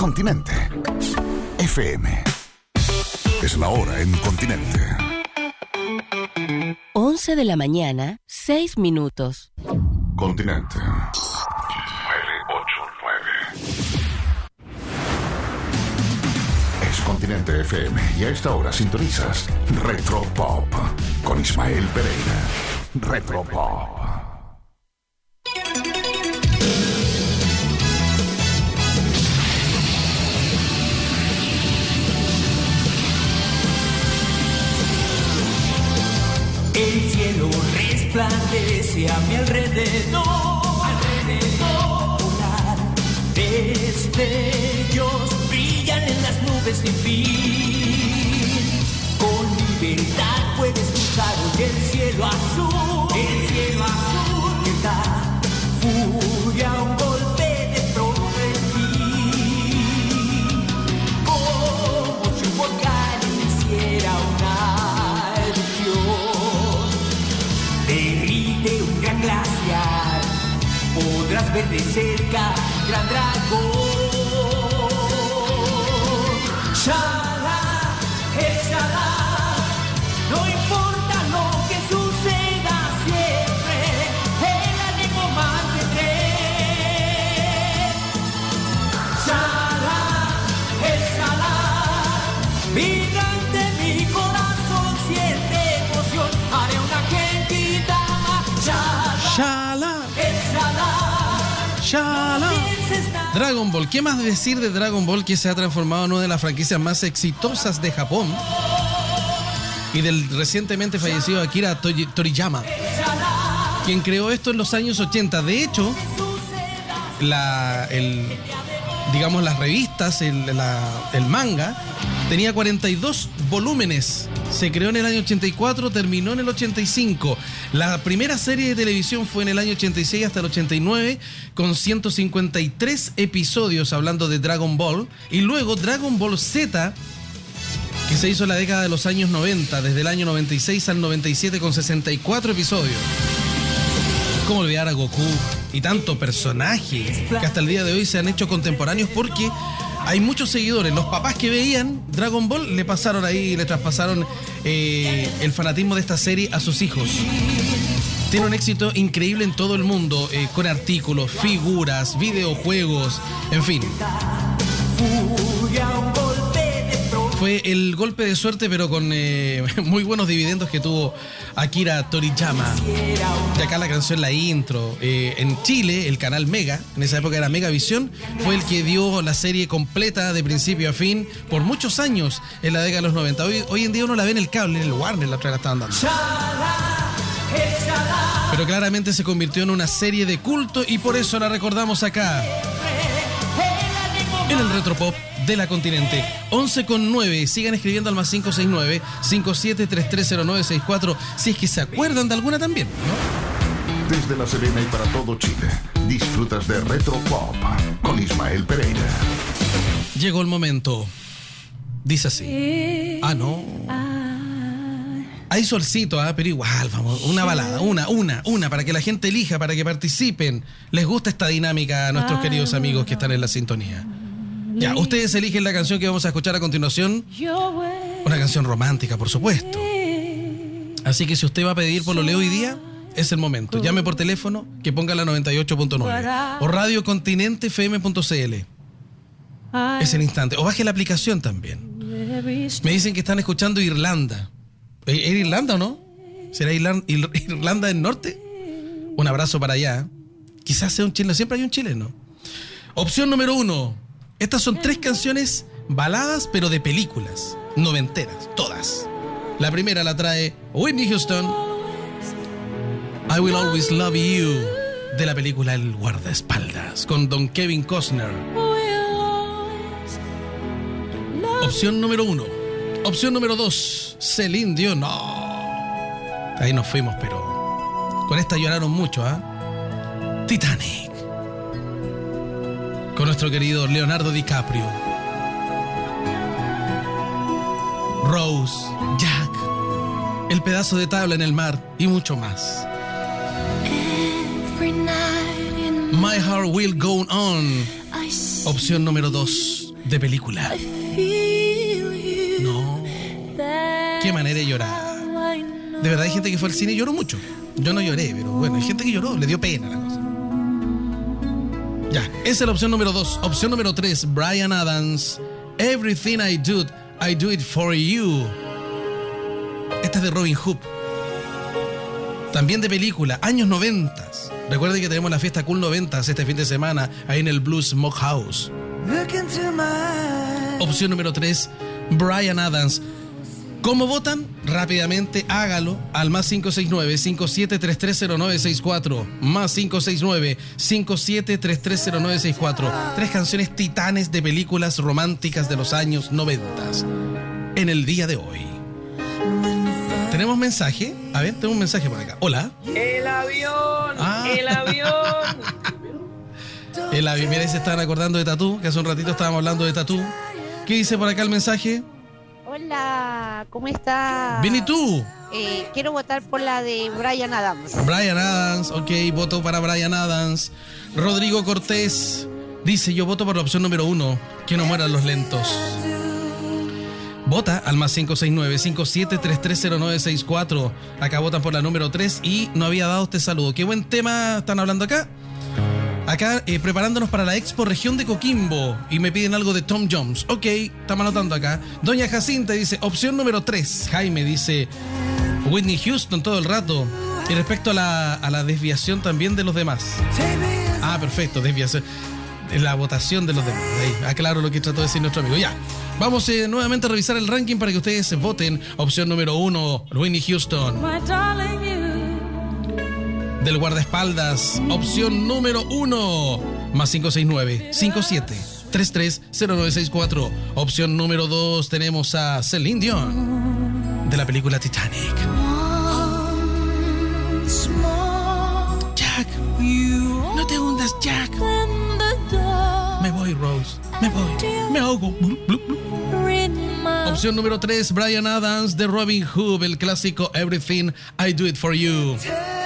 Continente FM. Es la hora en Continente. 11 de la mañana, 6 minutos. Continente. 989. Es Continente FM y a esta hora sintonizas Retro Pop con Ismael Pereira. Retro Pop. El cielo resplandece a mi alrededor, volar, destellos brillan en las nubes sin fin. Con libertad puedes cruzar hoy el cielo azul, que da furia a un golpe de torbellino, como si un volcán hiciera una derrite un gran glaciar, podrás ver de cerca gran dragón. Shala, Shala, no importa lo que suceda siempre, el ánimo mantendré. Shala, Shala, vibrante mi corazón siente emoción, haré una Shala. Shala. Dragon Ball. ¿Qué más decir de Dragon Ball, que se ha transformado en una de las franquicias más exitosas de Japón? Y del recientemente fallecido Akira Toriyama, quien creó esto en los años 80. De hecho, las revistas, el manga, tenía 42 volúmenes. Se creó en el año 84, terminó en el 85. La primera serie de televisión fue en el año 86 hasta el 89, con 153 episodios hablando de Dragon Ball. Y luego Dragon Ball Z, que se hizo en la década de los años 90, desde el año 96 al 97, con 64 episodios. ¿Cómo olvidar a Goku y tanto personaje que hasta el día de hoy se han hecho contemporáneos? Porque hay muchos seguidores. Los papás que veían Dragon Ball le traspasaron el fanatismo de esta serie a sus hijos. Tiene un éxito increíble en todo el mundo, con artículos, figuras, videojuegos, en fin. Fue el golpe de suerte, pero con muy buenos dividendos que tuvo Akira Toriyama. De acá la canción, la intro. En Chile, el canal Mega, en esa época era Megavisión, fue el que dio la serie completa de principio a fin por muchos años en la década de los 90. Hoy en día uno la ve en el cable, en el Warner, la otra la estaban dando. Pero claramente se convirtió en una serie de culto y por eso la recordamos acá, en el Retropop de la Continente. 11:09. Sigan escribiendo al más 569-57330964 si es que se acuerdan de alguna también, ¿no? Desde La Serena y para todo Chile, disfrutas de Retro Pop con Ismael Pereira. Llegó el momento. Dice así. Ah, no. Hay solcito, pero igual, vamos, una balada, una, para que la gente elija, para que participen. Les gusta esta dinámica a nuestros queridos amigos que están en la sintonía. Ya, ustedes eligen la canción que vamos a escuchar a continuación. Una canción romántica, por supuesto. Así que si usted va a pedir pololeo hoy día, es el momento. Llame por teléfono, que ponga la 98.9 o radiocontinentefm.cl. Es el instante. O baje la aplicación también. Me dicen que están escuchando Irlanda. ¿Era Irlanda o no? ¿Será Irlanda del Norte? Un abrazo para allá. Quizás sea un chileno. Siempre hay un chileno. Opción número 1. Estas son 3 canciones baladas, pero de películas noventeras, todas. La primera la trae Whitney Houston. I Will Always Love You, de la película El Guardaespaldas, con Don Kevin Costner. Opción número 1. Opción número 2, Celine Dion. No, ahí nos fuimos, pero con esta lloraron mucho, Titanic, con nuestro querido Leonardo DiCaprio. Rose, Jack, El pedazo de tabla en el mar y mucho más. My Heart Will Go On. Opción número 2. de película. No. Qué manera de llorar. De verdad hay gente que fue al cine y lloró mucho. Yo no lloré, pero bueno, hay gente que lloró, le dio pena la cosa. Ya, esa es la opción número 2. Opción número 3, Bryan Adams, Everything I Do It For You. Esta es de Robin Hood. También de película, años 90. Recuerden que tenemos la fiesta Cool 90 este fin de semana, ahí en el Blues Smokehouse. Opción número 3, Bryan Adams. ¿Cómo votan? Rápidamente hágalo al más 569-57330964. Más 569-57330964. 3 canciones titanes de películas románticas de los años 90. En el día de hoy. ¿Tenemos mensaje? A ver, tengo un mensaje por acá. Hola. ¡El avión! ¡El avión! El avión. Mira, se estaban acordando de Tatú, que hace un ratito estábamos hablando de Tatú. ¿Qué dice por acá el mensaje? Hola, ¿cómo estás? Bien, ¿y tú? Quiero votar por la de Bryan Adams. Bryan Adams, ok, voto para Bryan Adams. Rodrigo Cortés dice, yo voto por la opción número 1, que no mueran los lentos. Vota al más 569-57330964. Acá votan por la número 3 y no había dado este saludo. Qué buen tema están hablando acá. Acá preparándonos para la Expo Región de Coquimbo y me piden algo de Tom Jones. Ok, estamos anotando acá. Doña Jacinta dice, opción número 3. Jaime dice, Whitney Houston todo el rato. Y respecto a la desviación también de los demás. Ah, perfecto, desviación. La votación de los demás. Ahí, aclaro lo que trató de decir nuestro amigo. Ya, vamos nuevamente a revisar el ranking para que ustedes voten. Opción número 1, Whitney Houston. Del guardaespaldas, opción número 1, más 569-57330964. Opción número 2, tenemos a Celine Dion, de la película Titanic. Jack, no te hundas, Jack. Me voy, Rose, me ahogo. Opción número 3, Bryan Adams, de Robin Hood, el clásico Everything I Do It For You.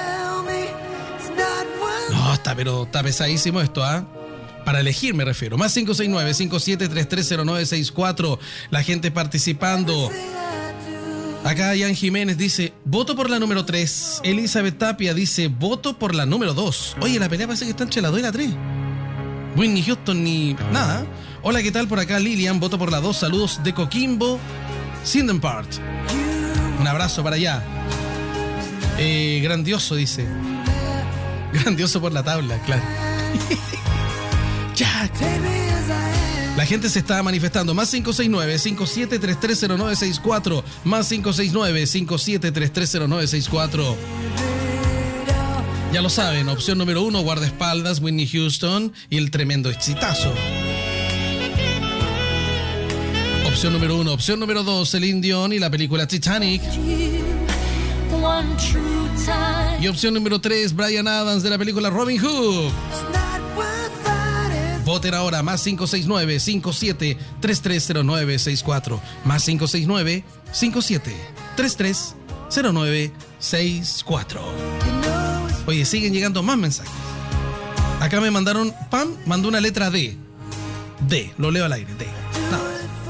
No, está pesadísimo esto, ¿ah? Para elegir me refiero. Más 569-57330964. La gente participando. Acá Ian Jiménez dice, voto por la número 3. Elizabeth Tapia dice, voto por la número 2. Oye, la pelea parece que está entre la 2 y la 3. Whitney Houston ni nada. Hola, ¿qué tal? Por acá Lilian, voto por la 2. Saludos de Coquimbo, Sinden Part. Un abrazo para allá. Grandioso, dice. Grandioso por la tabla, claro. Jack. La gente se está manifestando. Más 569-57330964. Más 569-57330964. Ya lo saben, opción número 1, guardaespaldas, Whitney Houston y el tremendo exitazo. Opción número 1. Opción número 2, Celine Dion y la película Titanic. Y opción número 3, Bryan Adams de la película Robin Hood. Voten ahora, más 569-57330964. Más 569-57330964. Oye, siguen llegando más mensajes. Acá me mandaron, Pam mandó una letra D. D, lo leo al aire, D. Nada.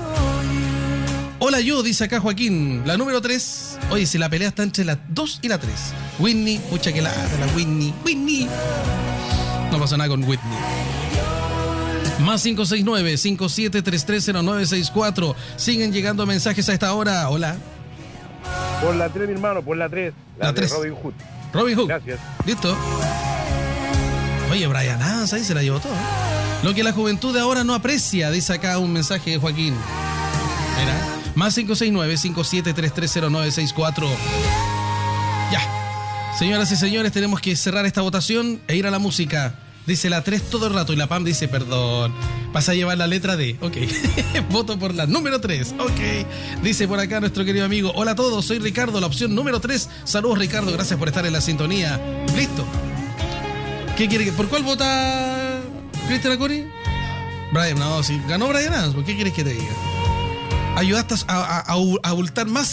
Hola yo, dice acá Joaquín, la número 3. Oye, si la pelea está entre la 2 y la 3. Whitney, pucha que la Whitney. No pasa nada con Whitney. Más 569-57330964. Siguen llegando mensajes a esta hora. Hola. Por la 3, mi hermano, por la 3. La 3. Robin Hood. Robin Hood. Gracias. Listo. Oye, Bryan Adams ahí se la llevó todo. Lo que la juventud de ahora no aprecia, dice acá un mensaje de Joaquín. Mira. Más 569-57330964. Ya. Señoras y señores, tenemos que cerrar esta votación e ir a la música. Dice la 3 todo el rato y la Pam dice, perdón, vas a llevar la letra D. Ok. Voto por la número 3. Ok. Dice por acá nuestro querido amigo, hola a todos, soy Ricardo, la opción número 3. Saludos, Ricardo, gracias por estar en la sintonía. Listo. ¿Qué quiere? ¿Por cuál vota Cristian Acori? Bryan, no, si ganó Bryan Adams, ¿por qué quieres que te diga? Ayudaste a abultar más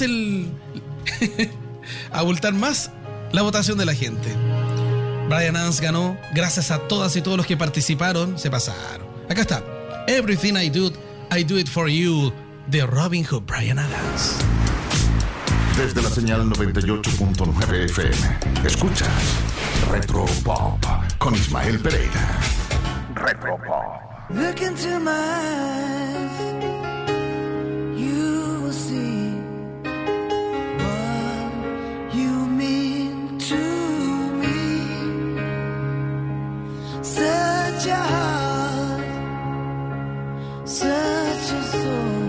abultar más la votación de la gente. Bryan Adams ganó gracias a todas y todos los que participaron. Se pasaron. Acá está. Everything I I Do It For You de Robin Hood, Bryan Adams. Desde la señal 98.9 FM, escuchas Retro Pop con Ismael Pereira. Retro Pop. Look into my eyes, you will see what you mean to me. Such a heart, such a soul.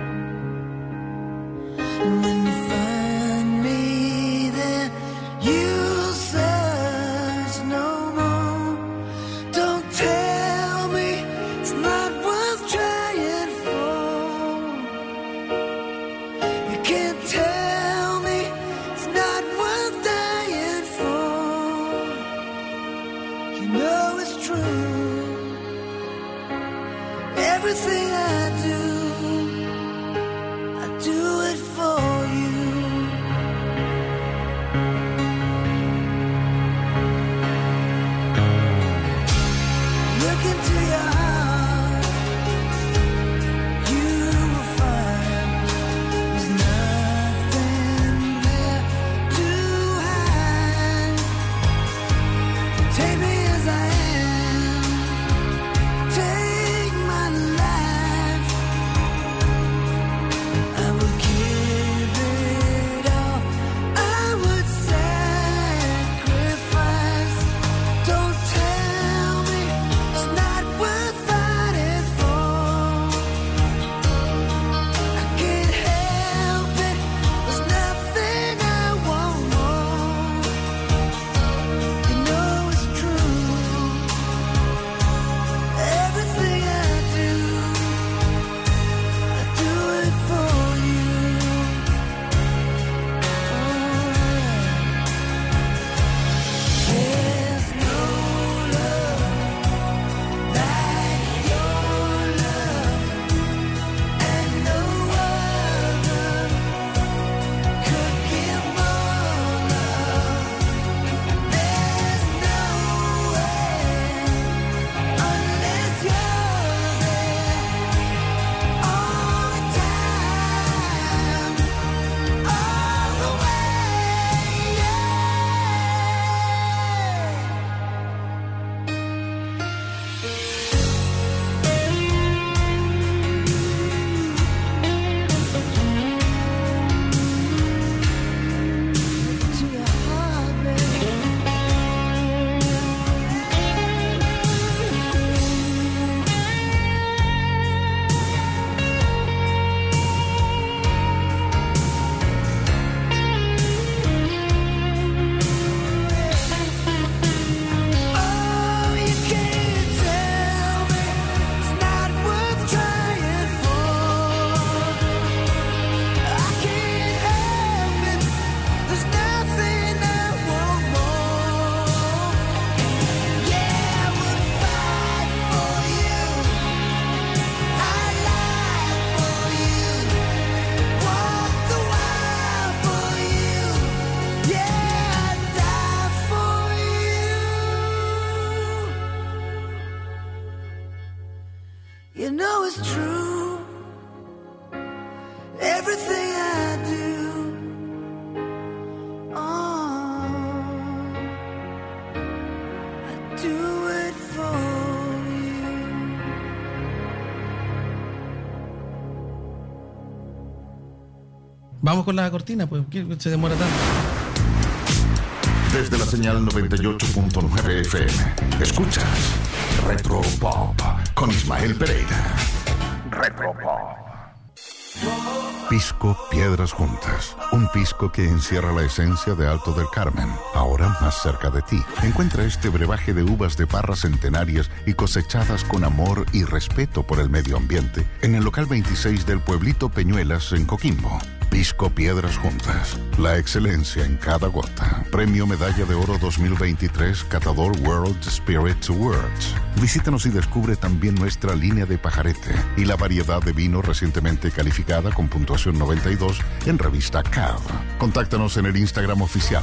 And when you find me there, you'll search no more. Don't tell me it's not worth trying for. You can't tell me it's not worth dying for. You know it's true. Everything I do it for you. Look into your heart, you will find there's nothing there to hide. Take me as I am, take my life. I would give it all, I would sacrifice. Don't tell me it's not worth fighting for. I can't help it, there's nothing I won't want. You know it's true. Everything I do it for you. There's no love like your love, and no other could give more love. There's no way unless you're there all the time, all the way. To your heart, baby. Oh, you can't tell me it's not worth trying for. I can't help it, there's nothing I want more. Yeah, I would fight for you, I lie for you, walk the while for you. Yeah, I'd die for you. You know it's true. Everything I do, I do it for you. Vamos con la cortina, pues, ¿qué se demora tanto? Desde la señal 98.9 FM, escuchas Retro Pop con Ismael Pereira. Retro Pop. Pisco Piedras Juntas. Un pisco que encierra la esencia de Alto del Carmen, ahora más cerca de ti. Encuentra este brebaje de uvas de parras centenarias y cosechadas con amor y respeto por el medio ambiente en el local 26 del pueblito Peñuelas en Coquimbo. Pisco Piedras Juntas. La excelencia en cada gota. Premio Medalla de Oro 2023 Catador World Spirit Awards. Visítanos y descubre también nuestra línea de pajarete y la variedad de vino recientemente calificada con puntuación 92 en revista CAV. Contáctanos en el Instagram oficial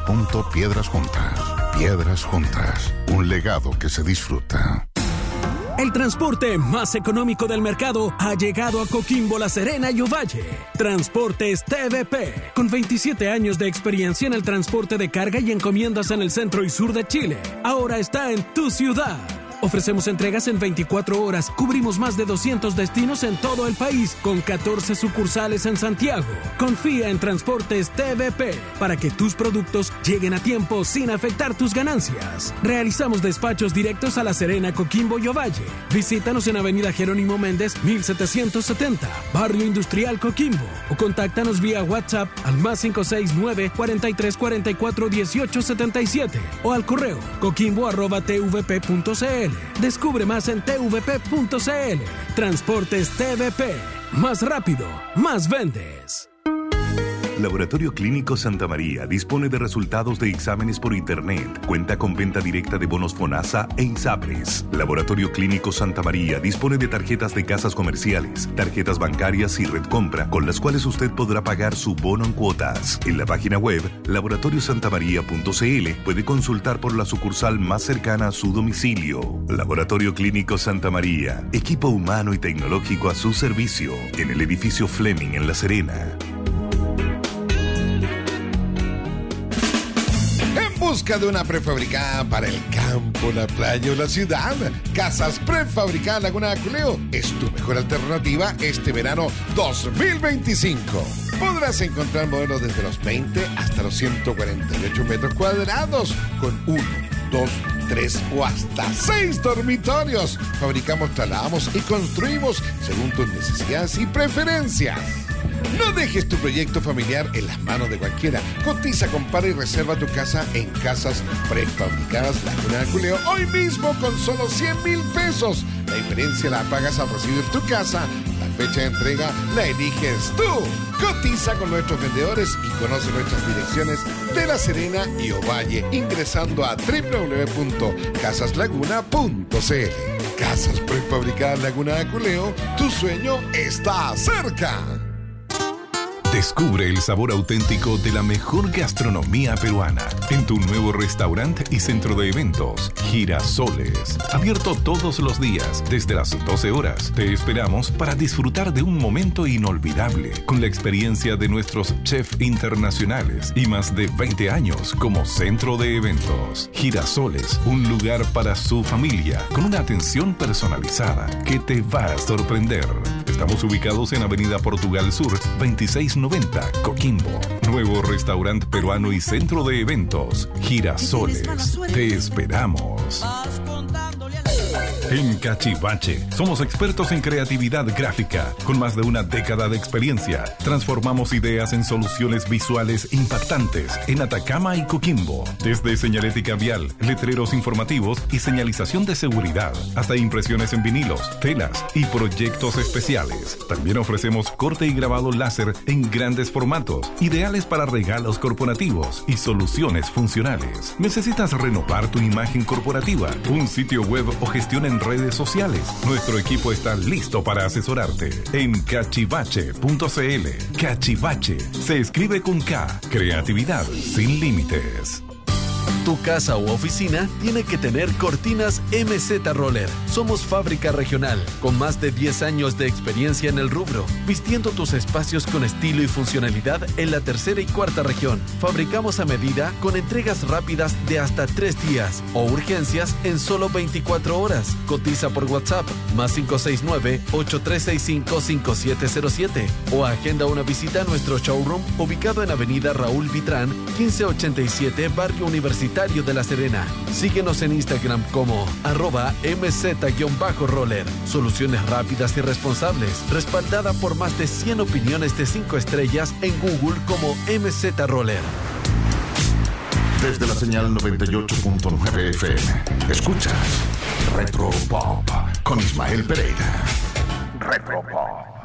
pisco.piedrasjuntas. Piedras Juntas. Un legado que se disfruta. El transporte más económico del mercado ha llegado a Coquimbo, La Serena y Ovalle. Transportes TVP, con 27 años de experiencia en el transporte de carga y encomiendas en el centro y sur de Chile. Ahora está en tu ciudad. Ofrecemos entregas en 24 horas. Cubrimos más de 200 destinos en todo el país, con 14 sucursales en Santiago. Confía en Transportes TVP para que tus productos lleguen a tiempo sin afectar tus ganancias. Realizamos despachos directos a La Serena, Coquimbo y Ovalle. Visítanos en Avenida Jerónimo Méndez, 1770, Barrio Industrial Coquimbo. O contáctanos vía WhatsApp al +569 43 44 18 77 o al correo coquimbo@tvp.cl. Descubre más en tvp.cl. Transportes TVP. Más rápido, más vendes. Laboratorio Clínico Santa María dispone de resultados de exámenes por internet. Cuenta con venta directa de bonos FONASA e ISAPRES. Laboratorio Clínico Santa María dispone de tarjetas de casas comerciales, tarjetas bancarias y red compra, con las cuales usted podrá pagar su bono en cuotas. En la página web laboratoriosantamaría.cl puede consultar por la sucursal más cercana a su domicilio. Laboratorio Clínico Santa María, equipo humano y tecnológico a su servicio, en el edificio Fleming en La Serena. Busca de una prefabricada para el campo, la playa o la ciudad. Casas Prefabricadas Laguna de Aculeo es tu mejor alternativa este verano 2025. Podrás encontrar modelos desde los 20 hasta los 148 metros cuadrados con 1, 2, 3 o hasta 6 dormitorios. Fabricamos, trasladamos y construimos según tus necesidades y preferencias. No dejes tu proyecto familiar en las manos de cualquiera. Cotiza, compara y reserva tu casa en Casas Prefabricadas Laguna de Aculeo hoy mismo con solo 100,000 pesos. La diferencia la pagas al recibir tu casa. La fecha de entrega la eliges tú. Cotiza con nuestros vendedores y conoce nuestras direcciones de La Serena y Ovalle ingresando a www.casaslaguna.cl. Casas Prefabricadas Laguna de Aculeo, tu sueño está cerca. Descubre el sabor auténtico de la mejor gastronomía peruana en tu nuevo restaurante y centro de eventos, Girasoles. Abierto todos los días desde las 12 horas. Te esperamos para disfrutar de un momento inolvidable con la experiencia de nuestros chefs internacionales y más de 20 años como centro de eventos. Girasoles, un lugar para su familia con una atención personalizada que te va a sorprender. Estamos ubicados en Avenida Portugal Sur, 2690, Coquimbo. Nuevo restaurante peruano y centro de eventos, Girasoles. Te esperamos. En Cachivache, somos expertos en creatividad gráfica. Con más de una década de experiencia, transformamos ideas en soluciones visuales impactantes en Atacama y Coquimbo. Desde señalética vial, letreros informativos y señalización de seguridad, hasta impresiones en vinilos, telas y proyectos especiales. También ofrecemos corte y grabado láser en grandes formatos, ideales para regalos corporativos y soluciones funcionales. ¿Necesitas renovar tu imagen corporativa, un sitio web o gestión en redes sociales? Nuestro equipo está listo para asesorarte en cachivache.cl. Cachivache se escribe con K. Creatividad sin límites. Tu casa u oficina tiene que tener cortinas MZ Roller. Somos fábrica regional, con más de 10 años de experiencia en el rubro, vistiendo tus espacios con estilo y funcionalidad en la tercera y cuarta región. Fabricamos a medida con entregas rápidas de hasta 3 días o urgencias en solo 24 horas. Cotiza por WhatsApp, +569 8365 5707 o agenda una visita a nuestro showroom ubicado en Avenida Raúl Vitrán, 1587, Barrio Universitario de La Serena. Síguenos en Instagram como @mz_roller. Soluciones rápidas y responsables, respaldada por más de 100 opiniones de 5 estrellas en Google como MZ Roller. Desde la señal 98.9 FM, escuchas Retro Pop con Ismael Pereira. Retro Pop.